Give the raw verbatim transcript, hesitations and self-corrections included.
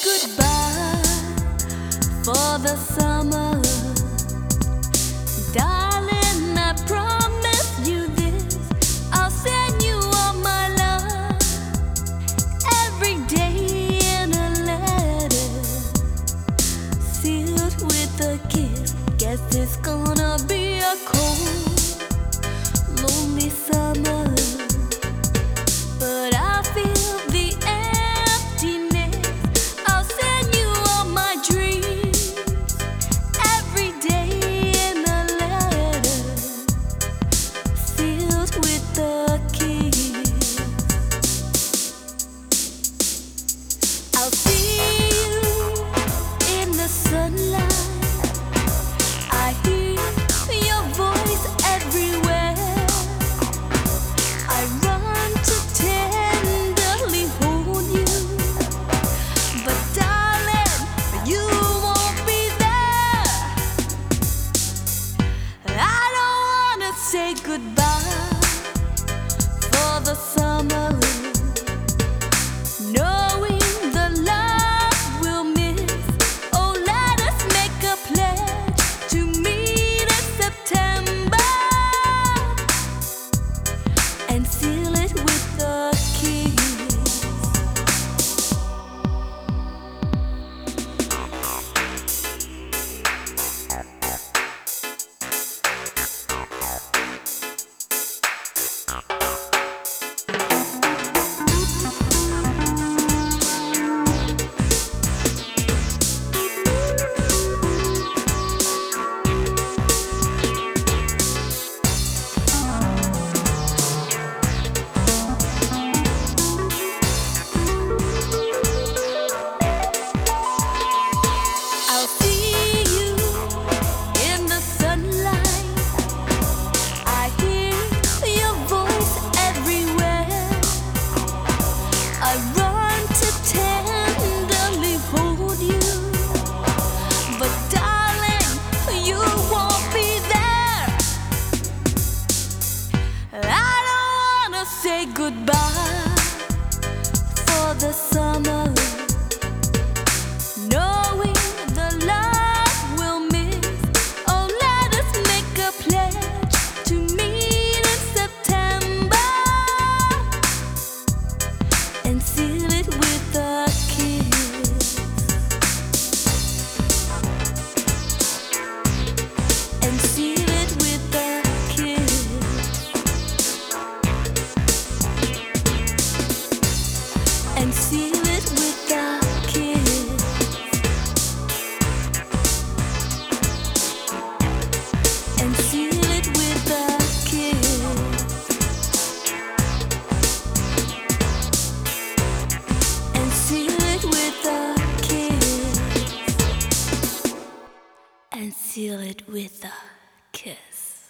goodbye for the summer. Darling, I promise you this, I'll send you all my love every day in a letter, sealed with a kiss. Guess it's gonna be a cold, lonely summer, but I feel the emptiness. I'll send you all my dreams every day in a letter, sealed with a kiss. I'll see you in the sunlight. I hear your voice everywhere. I run to tenderly hold you, but darling, you won't be there. I don't wanna say goodbye for the summer, knowing the love we'll miss. Oh, let us make a pledge to meet in September and seal it with a kiss. I'll see you in the sunlight. I hear your voice everywhere. I run to tenderly hold you, but darling, you won't be there. I don't wanna say goodbye for the summer, knowing the love we'll miss. Oh, let us make a pledge to meet in September and seal it with a kiss. And seal it with a kiss. And seal it with a kiss. And seal it with a kiss. And seal it with a kiss. And seal it with a kiss.